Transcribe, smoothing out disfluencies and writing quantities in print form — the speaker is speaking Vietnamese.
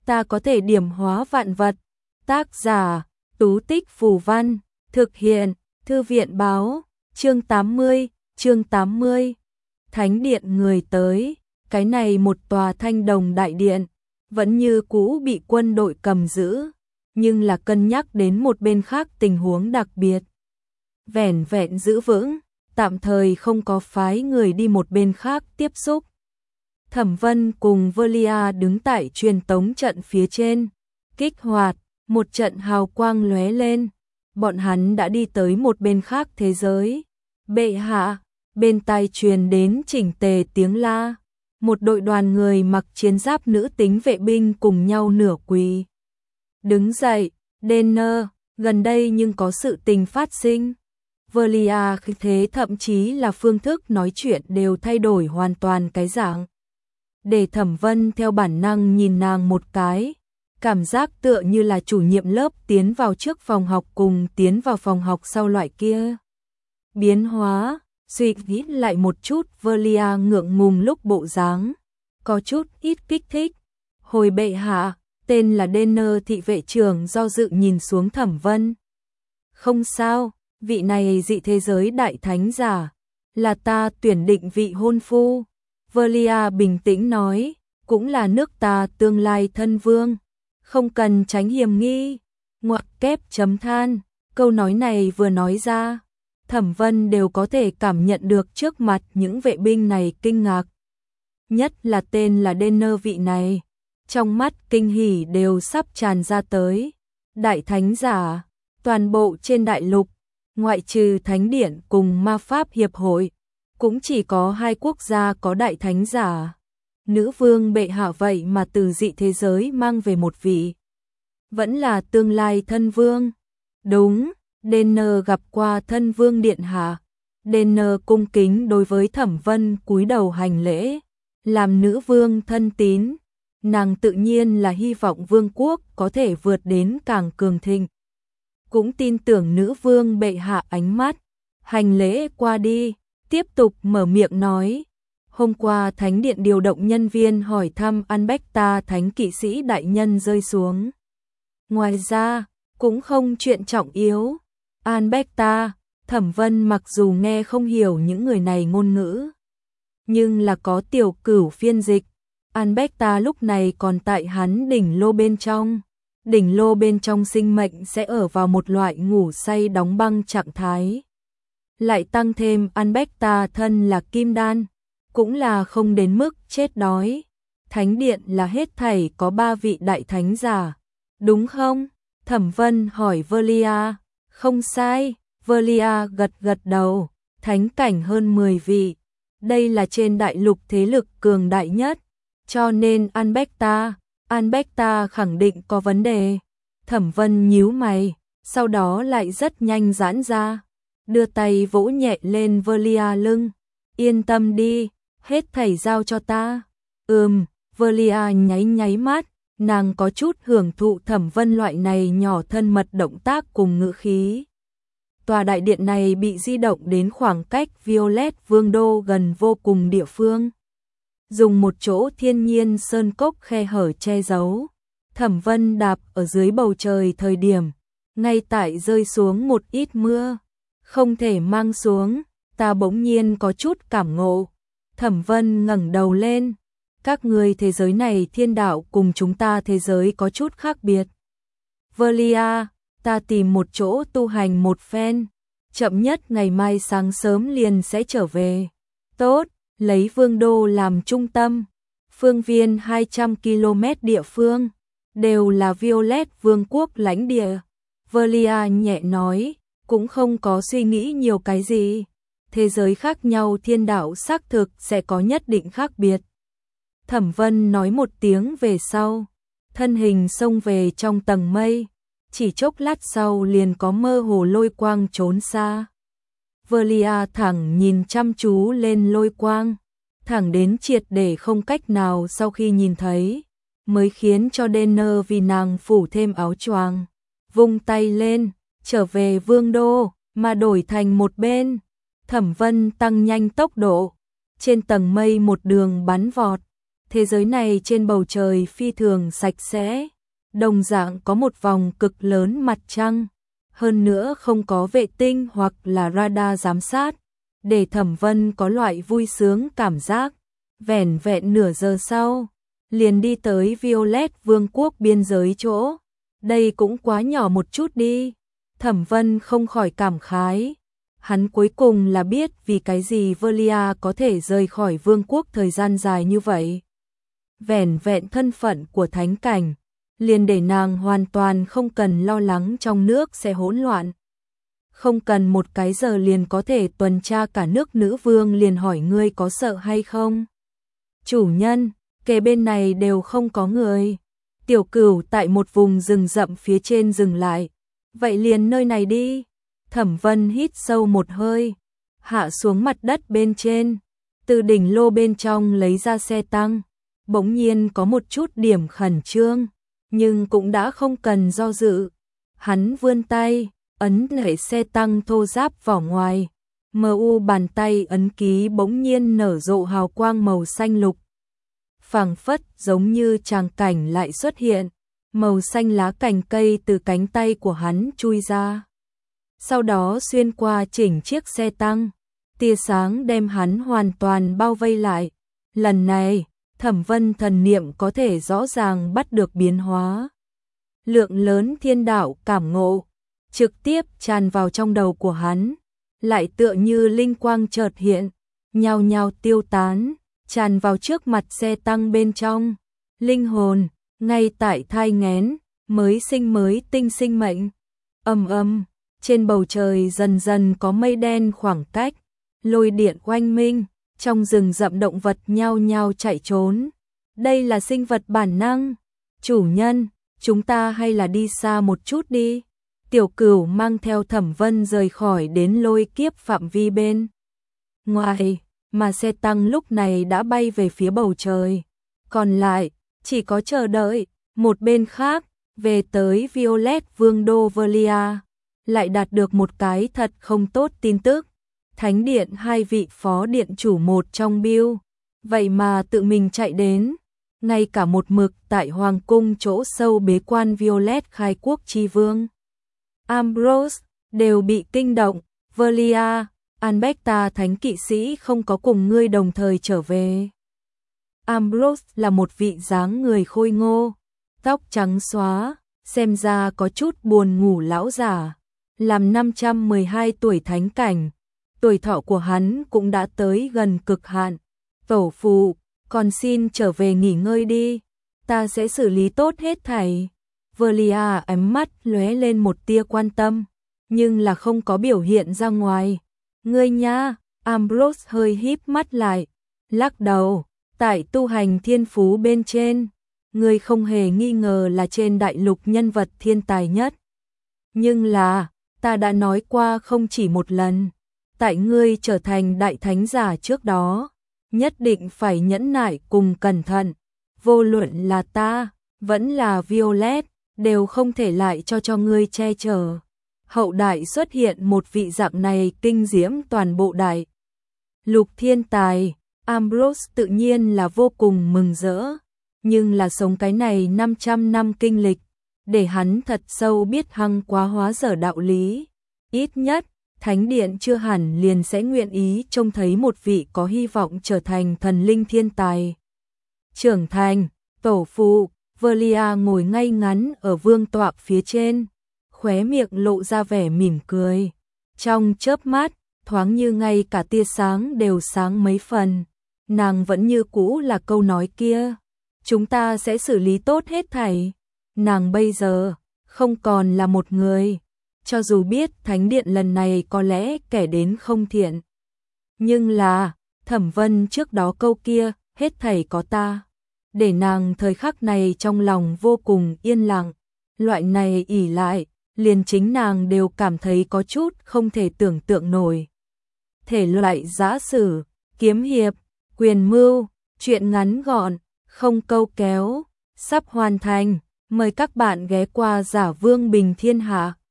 ta có thể điểm hóa vạn vật. Tác giả, Tú Tích Phù Văn, thực hiện, Thư viện báo, chương 80. Thánh điện người tới, cái này một tòa thanh đồng đại điện, vẫn như cũ bị quân đội cầm giữ, nhưng là cân nhắc đến một bên khác tình huống đặc biệt. Vẻn vẹn giữ vững, tạm thời không có phái người đi một bên khác tiếp xúc. Thẩm Vân cùng Velia đứng tại truyền tống trận phía trên, kích hoạt, một trận hào quang lóe lên, bọn hắn đã đi tới một bên khác thế giới. Bệ hạ, bên tai truyền đến chỉnh tề tiếng la, một đội đoàn người mặc chiến giáp nữ tính vệ binh cùng nhau nửa quỳ. Đứng dậy, Denner, gần đây nhưng có sự tình phát sinh. Velia khi thế thậm chí là phương thức nói chuyện đều thay đổi hoàn toàn cái dạng. Để Thẩm Vân theo bản năng nhìn nàng một cái, cảm giác tựa như là chủ nhiệm lớp tiến vào trước phòng học cùng tiến vào phòng học sau loại kia. Biến hóa, suy nghĩ lại một chút, Velia ngượng ngùng lúc bộ dáng, có chút ít kích thích. Hồi bệ hạ, tên là Denner thị vệ trưởng do dự nhìn xuống Thẩm Vân. Không sao, vị này dị thế giới đại thánh giả, là ta tuyển định vị hôn phu. Velia bình tĩnh nói, cũng là nước ta tương lai thân vương, không cần tránh hiểm nghi. Ngoặc kép chấm than, câu nói này vừa nói ra, Thẩm Vân đều có thể cảm nhận được trước mặt những vệ binh này kinh ngạc. Nhất là tên là Denner vị này, trong mắt kinh hỉ đều sắp tràn ra tới. Đại thánh giả, toàn bộ trên đại lục, ngoại trừ Thánh Điện cùng Ma Pháp Hiệp hội, cũng chỉ có 2 quốc gia có đại thánh giả. Nữ vương bệ hạ vậy mà từ dị thế giới mang về một vị, vẫn là tương lai thân vương. Đúng, Denner gặp qua thân vương điện hạ. Denner cung kính đối với Thẩm Vân cúi đầu hành lễ, làm nữ vương thân tín, nàng tự nhiên là hy vọng vương quốc có thể vượt đến càng cường thịnh. Cũng tin tưởng nữ vương bệ hạ ánh mắt, hành lễ qua đi, tiếp tục mở miệng nói. Hôm qua Thánh Điện điều động nhân viên hỏi thăm Albecta thánh kỵ sĩ đại nhân rơi xuống. Ngoài ra, cũng không chuyện trọng yếu. Albecta, Thẩm Vân mặc dù nghe không hiểu những người này ngôn ngữ, nhưng là có tiểu cửu phiên dịch. Albecta lúc này còn tại hắn đỉnh lô bên trong. Đỉnh lô bên trong sinh mệnh sẽ ở vào một loại ngủ say đóng băng trạng thái. Lại tăng thêm Albecta thân là kim đan, cũng là không đến mức chết đói. Thánh Điện là hết thảy có 3 vị đại thánh giả, đúng không? Thẩm Vân hỏi Velia. Không sai, Velia gật gật đầu, thánh cảnh hơn 10 vị. Đây là trên đại lục thế lực cường đại nhất, cho nên Albecta khẳng định có vấn đề. Thẩm Vân nhíu mày, sau đó lại rất nhanh giãn ra, đưa tay vỗ nhẹ lên Velia lưng. Yên tâm đi, hết thảy giao cho ta. Velia nháy mắt, nàng có chút hưởng thụ Thẩm Vân loại này nhỏ thân mật động tác cùng ngữ khí. Tòa đại điện này bị di động đến khoảng cách Violet Vương đô gần vô cùng địa phương. Dùng một chỗ thiên nhiên sơn cốc khe hở che giấu. Thẩm Vân đạp ở dưới bầu trời thời điểm, ngay tại rơi xuống một ít mưa. Không thể mang xuống, ta bỗng nhiên có chút cảm ngộ. Thẩm Vân ngẩng đầu lên. Các người thế giới này thiên đạo cùng chúng ta thế giới có chút khác biệt. Velia, ta tìm một chỗ tu hành một phen, chậm nhất ngày mai sáng sớm liền sẽ trở về. Tốt, lấy Vương đô làm trung tâm, phương viên 200 km địa phương, đều là Violet Vương quốc lãnh địa. Velia nhẹ nói, cũng không có suy nghĩ nhiều cái gì. Thế giới khác nhau thiên đạo xác thực sẽ có nhất định khác biệt. Thẩm Vân nói một tiếng về sau, thân hình xông về trong tầng mây, chỉ chốc lát sau liền có mơ hồ lôi quang trốn xa. Velia thẳng nhìn chăm chú lên lôi quang, thẳng đến triệt để không cách nào sau khi nhìn thấy, mới khiến cho Denner vì nàng phủ thêm áo choàng, vung tay lên, trở về Vương đô, mà đổi thành một bên. Thẩm Vân tăng nhanh tốc độ, trên tầng mây một đường bắn vọt, Thế giới này trên bầu trời phi thường sạch sẽ, đồng dạng có một vòng cực lớn mặt trăng, hơn nữa không có vệ tinh hoặc là radar giám sát, để Thẩm Vân có loại vui sướng cảm giác. Vẻn vẹn nửa giờ sau, liền đi tới Violet Vương quốc biên giới chỗ. Đây cũng quá nhỏ một chút đi. Thẩm Vân không khỏi cảm khái. Hắn cuối cùng là biết vì cái gì Velia có thể rời khỏi vương quốc thời gian dài như vậy. Vẻn vẹn thân phận của thánh cảnh, liền để nàng hoàn toàn không cần lo lắng trong nước sẽ hỗn loạn. Không cần một cái giờ liền có thể tuần tra cả nước. Nữ vương liền hỏi ngươi có sợ hay không? Chủ nhân, kề bên này đều không có người. Tiểu Cửu tại một vùng rừng rậm phía trên dừng lại. Vậy liền nơi này đi. Thẩm Vân hít sâu một hơi, hạ xuống mặt đất bên trên, từ đỉnh lô bên trong lấy ra xe tăng. Bỗng nhiên có một chút điểm khẩn trương, nhưng cũng đã không cần do dự. Hắn vươn tay, ấn nảy xe tăng thô ráp vỏ ngoài. MU bàn tay ấn ký bỗng nhiên nở rộ hào quang màu xanh lục. Phảng phất giống như tràng cảnh lại xuất hiện, màu xanh lá cành cây từ cánh tay của hắn chui ra. Sau đó xuyên qua chỉnh chiếc xe tăng, tia sáng đem hắn hoàn toàn bao vây lại. Lần này, Thẩm Vân thần niệm có thể rõ ràng bắt được biến hóa. Lượng lớn thiên đạo cảm ngộ, trực tiếp tràn vào trong đầu của hắn, lại tựa như linh quang chợt hiện, nhao nhao tiêu tán, tràn vào trước mặt xe tăng bên trong. Linh hồn, ngay tại thai nghén, mới sinh mới tinh sinh mệnh. Ầm ầm, trên bầu trời dần dần có mây đen khoảng cách, lôi điện oanh minh, trong rừng rậm động vật nhao nhao chạy trốn. Đây là sinh vật bản năng. Chủ nhân, chúng ta hay là đi xa một chút đi. Tiểu Cửu mang theo Thẩm Vân rời khỏi đến lôi kiếp phạm vi bên ngoài, mà xe tăng lúc này đã bay về phía bầu trời. Còn lại, chỉ có chờ đợi. Một bên khác, về tới Violet Vương đô Velia, lại đạt được một cái thật không tốt tin tức. Thánh điện hai vị phó điện chủ một trong Bill, vậy mà tự mình chạy đến. Ngay cả một mực tại hoàng cung chỗ sâu bế quan Violet khai quốc chi vương Ambrose đều bị kinh động. Velia, Albecta thánh kỵ sĩ không có cùng ngươi đồng thời trở về. Ambrose là một vị dáng người khôi ngô, tóc trắng xóa, xem ra có chút buồn ngủ lão già, làm 512 tuổi thánh cảnh. Tuổi thọ của hắn cũng đã tới gần cực hạn. Tổ phụ, còn xin trở về nghỉ ngơi đi, ta sẽ xử lý tốt hết thảy. Velia ánh mắt lóe lên một tia quan tâm, nhưng là không có biểu hiện ra ngoài. Ngươi nha, Ambrose hơi híp mắt lại, lắc đầu, tại tu hành thiên phú bên trên, ngươi không hề nghi ngờ là trên đại lục nhân vật thiên tài nhất. Nhưng là, ta đã nói qua không chỉ một lần, tại ngươi trở thành đại thánh giả trước đó, nhất định phải nhẫn nại cùng cẩn thận. Vô luận là ta, vẫn là Violet, đều không thể lại cho ngươi che chở. Hậu đại xuất hiện một vị dạng này kinh diễm toàn bộ đại lục thiên tài. Ambrose tự nhiên là vô cùng mừng rỡ, nhưng là sống cái này 500 năm kinh lịch, để hắn thật sâu biết hăng quá hóa dở đạo lý. Ít nhất, Thánh Điện chưa hẳn liền sẽ nguyện ý trông thấy một vị có hy vọng trở thành thần linh thiên tài. Trưởng thành, tổ phụ, Velia ngồi ngay ngắn ở vương tọa phía trên, khóe miệng lộ ra vẻ mỉm cười. Trong chớp mắt, thoáng như ngay cả tia sáng đều sáng mấy phần. Nàng vẫn như cũ là câu nói kia, chúng ta sẽ xử lý tốt hết thảy. Nàng bây giờ không còn là một người, cho dù biết Thánh Điện lần này có lẽ kẻ đến không thiện. Nhưng là, Thẩm Vân trước đó câu kia, hết thảy có ta, để nàng thời khắc này trong lòng vô cùng yên lặng. Loại này ỷ lại, liền chính nàng đều cảm thấy có chút không thể tưởng tượng nổi. Thể loại giã sử, kiếm hiệp, quyền mưu, truyện ngắn gọn, không câu kéo, sắp hoàn thành. Mời các bạn ghé qua Giả Vương Bình Thiên Hạ.